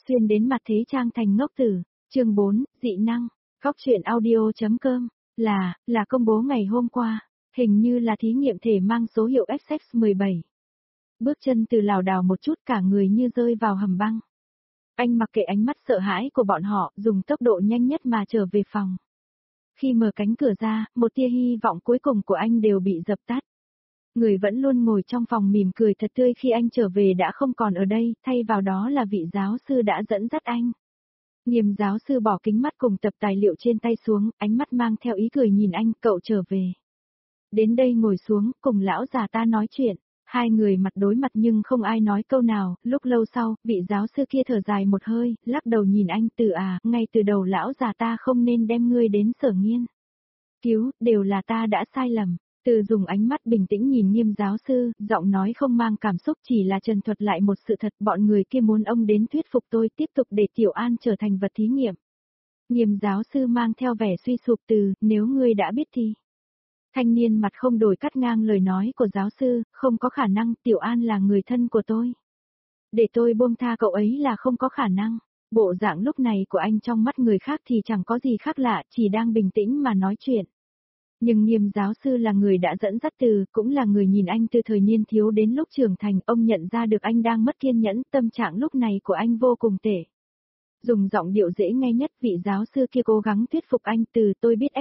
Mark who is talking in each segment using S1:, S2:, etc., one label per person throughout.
S1: Xuyên đến mặt thế trang thành ngốc tử, chương 4, dị năng, góc truyện audio.com, là công bố ngày hôm qua, hình như là thí nghiệm thể mang số hiệu XX17. Bước chân từ lảo đảo một chút cả người như rơi vào hầm băng. Anh mặc kệ ánh mắt sợ hãi của bọn họ, dùng tốc độ nhanh nhất mà trở về phòng. Khi mở cánh cửa ra, một tia hy vọng cuối cùng của anh đều bị dập tắt. Người vẫn luôn ngồi trong phòng mỉm cười thật tươi khi anh trở về đã không còn ở đây, thay vào đó là vị giáo sư đã dẫn dắt anh. Nghiêm giáo sư bỏ kính mắt cùng tập tài liệu trên tay xuống, ánh mắt mang theo ý cười nhìn anh, cậu trở về. Đến đây ngồi xuống, cùng lão già ta nói chuyện. Hai người mặt đối mặt nhưng không ai nói câu nào, lúc lâu sau, vị giáo sư kia thở dài một hơi, lắc đầu nhìn anh ngay từ đầu lão già ta không nên đem ngươi đến Sở Nghiên cứu, đều là ta đã sai lầm. Từ dùng ánh mắt bình tĩnh nhìn Nghiêm giáo sư, giọng nói không mang cảm xúc chỉ là trần thuật lại một sự thật, bọn người kia muốn ông đến thuyết phục tôi tiếp tục để Tiểu An trở thành vật thí nghiệm. Nghiêm giáo sư mang theo vẻ suy sụp nếu ngươi đã biết thì. Thanh niên mặt không đổi cắt ngang lời nói của giáo sư, không có khả năng, Tiểu An là người thân của tôi. Để tôi buông tha cậu ấy là không có khả năng. Bộ dạng lúc này của anh trong mắt người khác thì chẳng có gì khác lạ, chỉ đang bình tĩnh mà nói chuyện. Nhưng Nghiêm giáo sư là người đã dẫn dắt cũng là người nhìn anh từ thời niên thiếu đến lúc trưởng thành, ông nhận ra được anh đang mất kiên nhẫn, tâm trạng lúc này của anh vô cùng tệ. Dùng giọng điệu dễ nghe nhất, vị giáo sư kia cố gắng thuyết phục anh tôi biết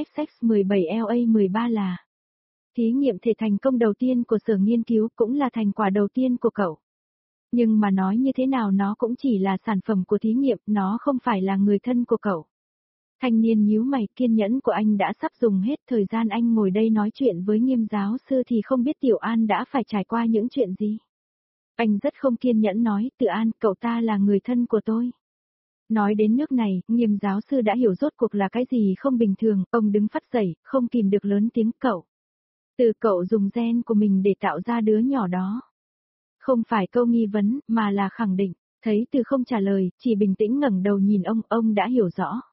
S1: XX17LA13 là thí nghiệm thể thành công đầu tiên của sở nghiên cứu, cũng là thành quả đầu tiên của cậu. Nhưng mà nói như thế nào nó cũng chỉ là sản phẩm của thí nghiệm, nó không phải là người thân của cậu. Thanh niên nhíu mày, kiên nhẫn của anh đã sắp dùng hết, thời gian anh ngồi đây nói chuyện với Nghiêm giáo sư thì không biết Tiểu An đã phải trải qua những chuyện gì. Anh rất không kiên nhẫn nói, Tự An, cậu ta là người thân của tôi. Nói đến nước này, Nghiêm giáo sư đã hiểu rốt cuộc là cái gì không bình thường, ông đứng phắt dậy, không kìm được lớn tiếng cậu. Cậu dùng gen của mình để tạo ra đứa nhỏ đó. Không phải câu nghi vấn, mà là khẳng định, thấy không trả lời, chỉ bình tĩnh ngẩng đầu nhìn ông đã hiểu rõ.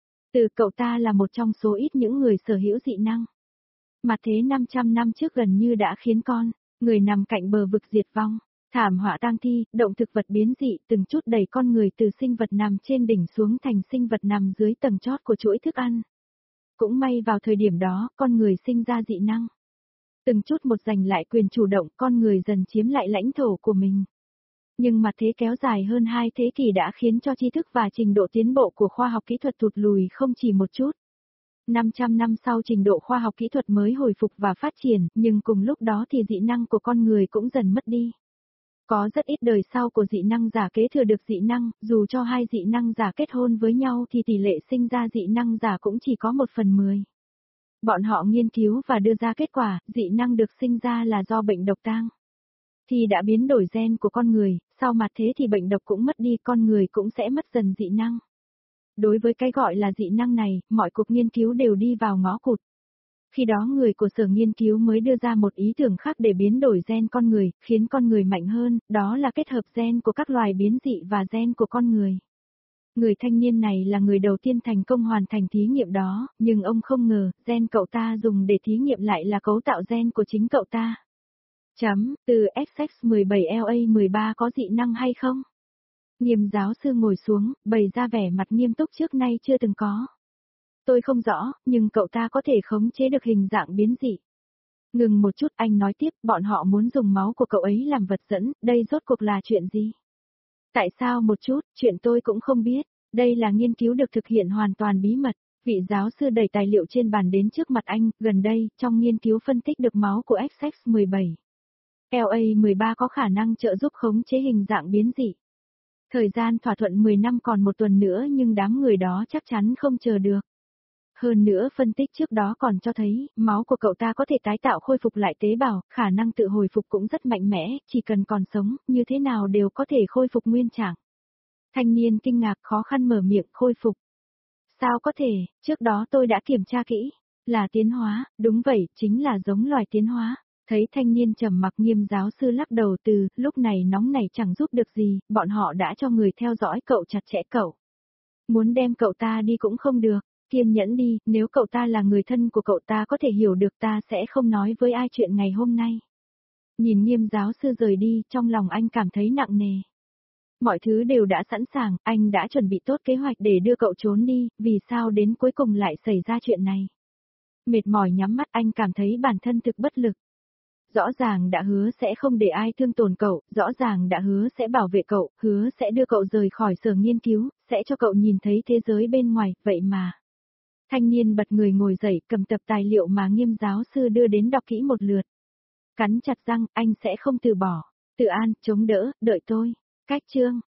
S1: Cậu ta là một trong số ít những người sở hữu dị năng. Mặt thế 500 năm trước gần như đã khiến người nằm cạnh bờ vực diệt vong. Thảm họa tang thi, động thực vật biến dị từng chút đẩy con người từ sinh vật nằm trên đỉnh xuống thành sinh vật nằm dưới tầng chót của chuỗi thức ăn. Cũng may vào thời điểm đó, con người sinh ra dị năng. Từng chút một giành lại quyền chủ động, con người dần chiếm lại lãnh thổ của mình. Nhưng mặt thế kéo dài hơn 2 thế kỷ đã khiến cho tri thức và trình độ tiến bộ của khoa học kỹ thuật tụt lùi không chỉ một chút. 500 năm sau trình độ khoa học kỹ thuật mới hồi phục và phát triển, nhưng cùng lúc đó thì dị năng của con người cũng dần mất đi. Có rất ít đời sau của dị năng giả kế thừa được dị năng, dù cho hai dị năng giả kết hôn với nhau thì tỷ lệ sinh ra dị năng giả cũng chỉ có 1/10. Bọn họ nghiên cứu và đưa ra kết quả, dị năng được sinh ra là do bệnh độc tang. Thì đã biến đổi gen của con người, sau mặt thế thì bệnh độc cũng mất đi, con người cũng sẽ mất dần dị năng. Đối với cái gọi là dị năng này, mọi cuộc nghiên cứu đều đi vào ngõ cụt. Khi đó người của sở nghiên cứu mới đưa ra một ý tưởng khác để biến đổi gen con người, khiến con người mạnh hơn, đó là kết hợp gen của các loài biến dị và gen của con người. Người thanh niên này là người đầu tiên thành công hoàn thành thí nghiệm đó, nhưng ông không ngờ, gen cậu ta dùng để thí nghiệm lại là cấu tạo gen của chính cậu ta. Từ XX17LA13 có dị năng hay không? Nghiêm giáo sư ngồi xuống, bày ra vẻ mặt nghiêm túc trước nay chưa từng có. Tôi không rõ, nhưng cậu ta có thể khống chế được hình dạng biến dị. Ngừng một chút, anh nói tiếp, bọn họ muốn dùng máu của cậu ấy làm vật dẫn, đây rốt cuộc là chuyện gì? Tại sao một chút, chuyện tôi cũng không biết, đây là nghiên cứu được thực hiện hoàn toàn bí mật. Vị giáo sư đẩy tài liệu trên bàn đến trước mặt anh, gần đây, trong nghiên cứu phân tích được máu của XX17. LA13 có khả năng trợ giúp khống chế hình dạng biến dị. Thời gian thỏa thuận 10 năm còn một tuần nữa nhưng đám người đó chắc chắn không chờ được. Hơn nữa phân tích trước đó còn cho thấy, máu của cậu ta có thể tái tạo khôi phục lại tế bào, khả năng tự hồi phục cũng rất mạnh mẽ, chỉ cần còn sống, như thế nào đều có thể khôi phục nguyên trạng. Thanh niên kinh ngạc khó khăn mở miệng khôi phục. Sao có thể, trước đó tôi đã kiểm tra kỹ, là tiến hóa, đúng vậy, chính là giống loài tiến hóa. Thấy thanh niên trầm mặc, Nghiêm giáo sư lắc đầu lúc này nóng này chẳng giúp được gì, bọn họ đã cho người theo dõi cậu chặt chẽ cậu. Muốn đem cậu ta đi cũng không được, kiên nhẫn đi, nếu cậu ta là người thân của cậu ta có thể hiểu được ta sẽ không nói với ai chuyện ngày hôm nay. Nhìn Nghiêm giáo sư rời đi, trong lòng anh cảm thấy nặng nề. Mọi thứ đều đã sẵn sàng, anh đã chuẩn bị tốt kế hoạch để đưa cậu trốn đi, vì sao đến cuối cùng lại xảy ra chuyện này? Mệt mỏi nhắm mắt anh cảm thấy bản thân thực bất lực. Rõ ràng đã hứa sẽ không để ai thương tổn cậu, rõ ràng đã hứa sẽ bảo vệ cậu, hứa sẽ đưa cậu rời khỏi sở nghiên cứu, sẽ cho cậu nhìn thấy thế giới bên ngoài, vậy mà. Thanh niên bật người ngồi dậy cầm tập tài liệu mà Nghiêm giáo sư đưa đến đọc kỹ một lượt. Cắn chặt răng, anh sẽ không từ bỏ. Tự an, chống đỡ, đợi tôi. Cách chương.